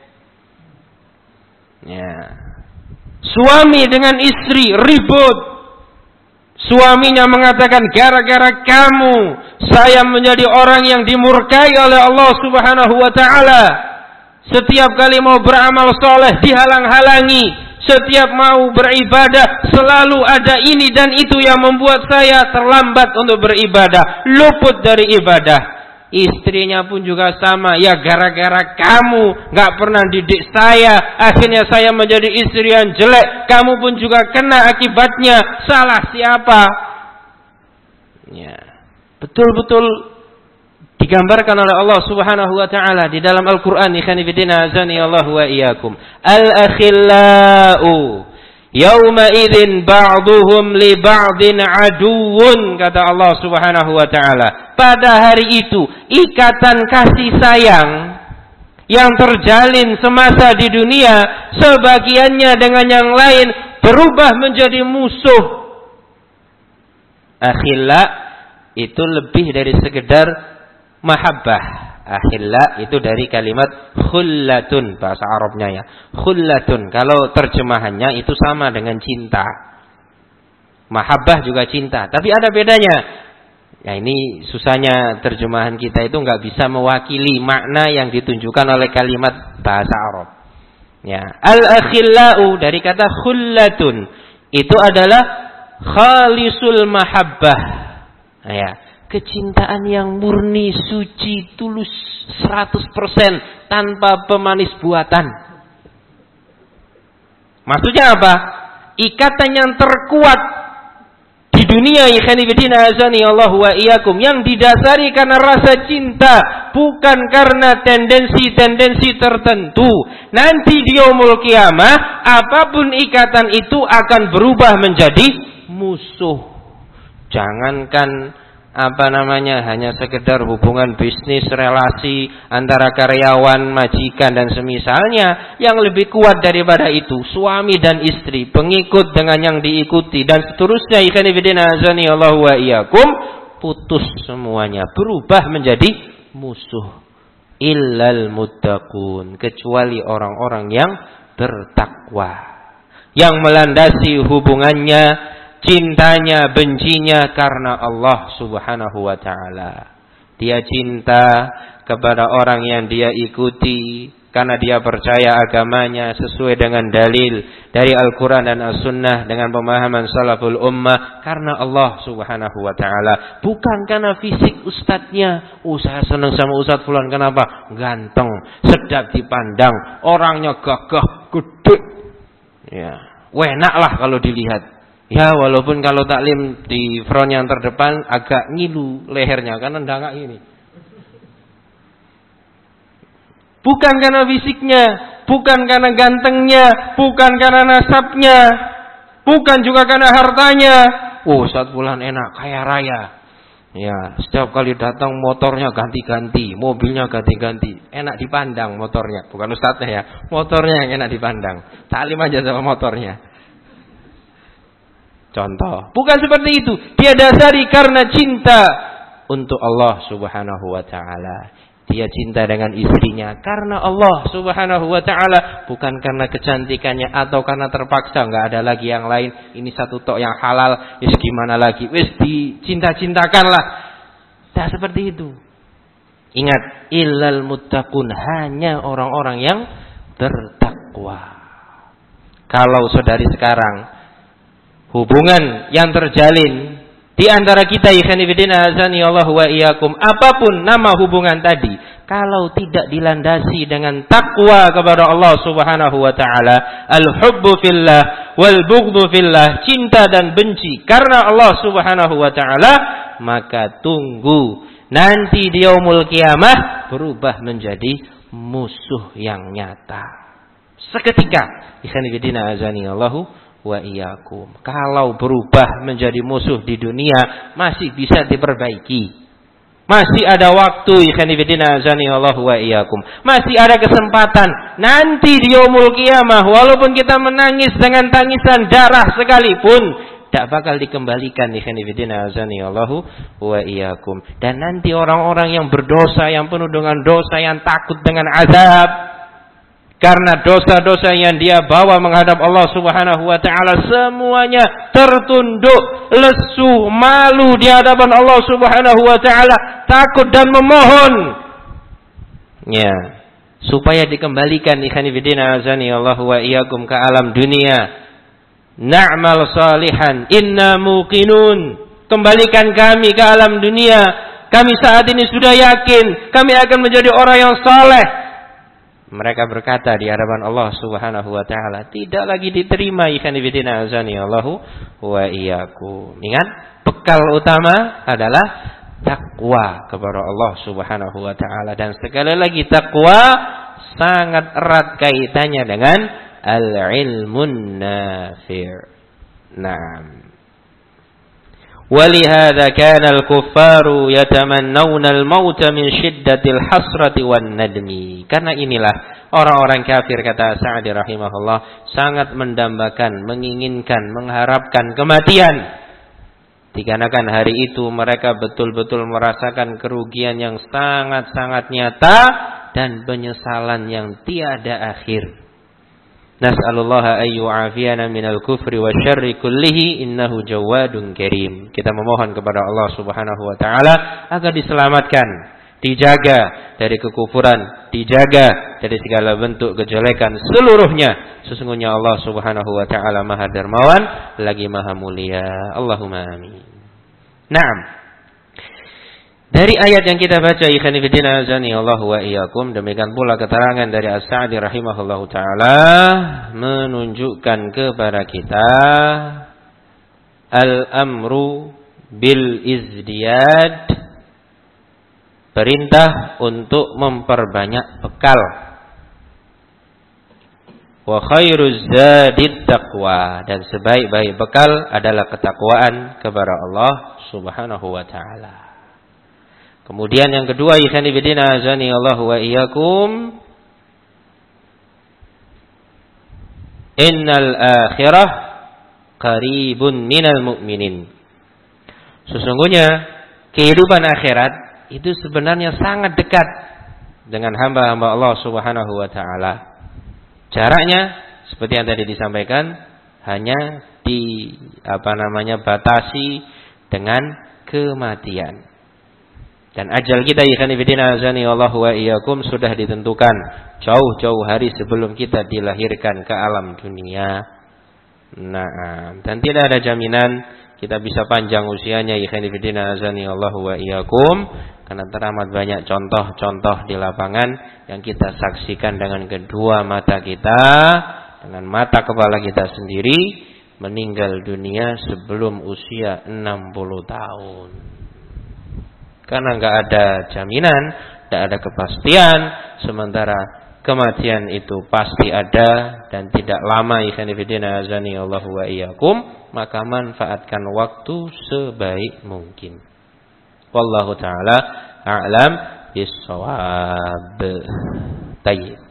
Ya. Suami dengan istri ribut. Suaminya mengatakan, gara-gara kamu saya menjadi orang yang dimurkai oleh Allah Subhanahu wa ta'ala. Setiap kali mau beramal soleh dihalang-halangi. Setiap mau beribadah selalu ada ini dan itu yang membuat saya terlambat untuk beribadah, luput dari ibadah. Istrinya pun juga sama. Ya gara-gara kamu gak pernah didik saya, akhirnya saya menjadi istri yang jelek. Kamu pun juga kena akibatnya. Salah siapa? Ya, betul-betul digambarkan oleh Allah Subhanahu wa ta'ala di dalam Al-Qur'an. Ikhwanifidina azani Allah wa iyyakum. Al-akhillau yawma idzin ba'duhum li ba'din aduwwun, kata Allah Subhanahu wa ta'ala. Pada hari itu ikatan kasih sayang yang terjalin semasa di dunia, sebagiannya dengan yang lain berubah menjadi musuh. Akhilla itu lebih dari sekedar mahabbah. Akhilla itu dari kalimat khullatun, bahasa Arabnya ya. Khullatun, kalau terjemahannya itu sama dengan cinta. Mahabbah juga cinta, tapi ada bedanya. Ya ini susahnya terjemahan kita itu nggak bisa mewakili makna yang ditunjukkan oleh kalimat bahasa Arab. Ya, al-akhillau dari kata khullatun itu adalah khalisul mahabbah. Ya, kecintaan yang murni, suci, tulus seratus persen tanpa pemanis buatan. Maksudnya apa? Ikatan yang terkuat di dunia, ikhwani fillah azani Allah wa iyyakum, yang didasari karena rasa cinta, bukan karena tendensi-tendensi tertentu. Nanti di yaumul qiyamah, apapun ikatan itu akan berubah menjadi musuh. Jangankan apa namanya, hanya sekedar hubungan bisnis, relasi antara karyawan, majikan dan semisalnya, yang lebih kuat daripada itu suami dan istri, pengikut dengan yang diikuti dan seterusnya. Ikhwan fillah azani Allah wa iyyakum, putus semuanya, berubah menjadi musuh. Illal muttaqun, kecuali orang-orang yang bertakwa, yang melandasi hubungannya, cintanya, bencinya karena Allah subhanahu wa ta'ala. Dia cinta kepada orang yang dia ikuti karena dia percaya agamanya sesuai dengan dalil dari Al-Quran dan As-Sunnah, dengan pemahaman salaful ummah, karena Allah subhanahu wa ta'ala. Bukan karena fisik ustadznya. Oh, saya senang sama ustadz fulan, kenapa? Ganteng, sedap dipandang, orangnya gagah, gede, ya, enak lah kalau dilihat. Ya, walaupun kalau taklim di front yang terdepan agak ngilu lehernya karena ndangak ini. Bukan karena fisiknya, bukan karena gantengnya, bukan karena nasabnya, bukan juga karena hartanya. Oh, Ustaz fulan enak, kaya raya. Ya, setiap kali datang motornya ganti-ganti, mobilnya ganti-ganti, enak dipandang motornya. Bukan ustadznya ya, motornya yang enak dipandang. Taklim aja sama motornya. Contoh, bukan seperti itu. Dia dasari karena cinta untuk Allah subhanahu wa ta'ala. Dia cinta dengan istrinya karena Allah subhanahu wa ta'ala, bukan karena kecantikannya atau karena terpaksa. Enggak ada lagi yang lain. Ini satu tok yang halal, wis gimana lagi, wis dicinta-cintakanlah. Tak seperti itu. Ingat, illal muttaqun, hanya orang-orang yang bertakwa. Kalau saudari sekarang hubungan yang terjalin di antara kita, ikhwan fillah azani Allah wa iyyakum, apapun nama hubungan tadi, kalau tidak dilandasi dengan takwa kepada Allah subhanahu wa ta'ala, al-hubbu fillah wal bughdhu fillah, cinta dan benci karena Allah subhanahu wa ta'ala, maka tunggu nanti di yaumul qiyamah berubah menjadi musuh yang nyata seketika. Ikhwan fillah azani Allah wa iyyakum. Kalau berubah menjadi musuh di dunia masih bisa diperbaiki. Masih ada waktu, ikhwan fillah azani Allah wa iyyakum. Masih ada kesempatan. Nanti di yaumul qiyamah, walaupun kita menangis dengan tangisan darah sekalipun, tak bakal dikembalikan, ikhwan fillah azani Allah wa iyyakum. Dan nanti orang-orang yang berdosa, yang penuh dengan dosa, yang takut dengan azab karena dosa-dosa yang dia bawa menghadap Allah subhanahu wa ta'ala, semuanya tertunduk, lesu, malu di hadapan Allah subhanahu wa ta'ala, takut dan memohon, ya, supaya dikembalikan, ikhwan fillah azani Allah wa iyyakum, ke alam dunia. Na'mal salihan inna muqinun, kembalikan kami ke alam dunia, kami saat ini sudah yakin kami akan menjadi orang yang saleh. Mereka berkata di hadapan Allah subhanahu wa ta'ala, tidak lagi diterima, ikhwan fillah azani Allahu wa iyyakum. Ingat, bekal utama adalah takwa kepada Allah subhanahu wa ta'ala. Dan sekali lagi, takwa sangat erat kaitannya dengan al-ilmun nafi'. Naam. Walihada kana al-kuffaru yatamannawna al-mauta min shiddatil hasrati wan nadmi. Karena inilah orang-orang kafir, kata Sa'di rahimahullah, sangat mendambakan, menginginkan, mengharapkan kematian. Dikarenakan hari itu mereka betul-betul merasakan kerugian yang sangat-sangat nyata dan penyesalan yang tiada akhir. Nas'alullaha ayyu'afiyana minal kufri wa syarri kullihi innahu jawadun karim. Kita memohon kepada Allah subhanahu wa ta'ala agar diselamatkan, dijaga dari kekufuran, dijaga dari segala bentuk kejelekan seluruhnya. Sesungguhnya Allah subhanahu wa ta'ala maha dermawan lagi maha mulia. Allahumma amin. Naam. Dari ayat yang kita baca, ikhwan fillah azani Allah wa iyyakum, demikian pula keterangan dari As-Sa'di rahimahullahu taala menunjukkan kepada kita al-amru bil izdiyad, perintah untuk memperbanyak bekal. Wa khairuz zadid taqwa, dan sebaik-baik bekal adalah ketakwaan kepada Allah Subhanahu wa taala. Kemudian yang kedua, ikhwan fillah azani Allah wa iyyakum, innal akhirah qaribun minal mu'minin. Sesungguhnya kehidupan akhirat itu sebenarnya sangat dekat dengan hamba-hamba Allah Subhanahu wa taala. Jaraknya seperti yang tadi disampaikan, hanya di apa namanya batasi dengan kematian. Dan ajal kita ikhwan fillah azani Allah wa iyyakum sudah ditentukan jauh-jauh hari sebelum kita dilahirkan ke alam dunia. Nah, dan tidak ada jaminan kita bisa panjang usianya ikhwan fillah azani Allah wa iyyakum, karena teramat banyak contoh-contoh di lapangan yang kita saksikan dengan kedua mata kita, dengan mata kepala kita sendiri, meninggal dunia sebelum usia enam puluh tahun. Karena enggak ada jaminan, enggak ada kepastian, sementara kematian itu pasti ada dan tidak lama ikhwan fillah azani Allah wa iyyakum, maka manfaatkan waktu sebaik mungkin. Wallahu taala a'lam bis-shawab. Tayyib.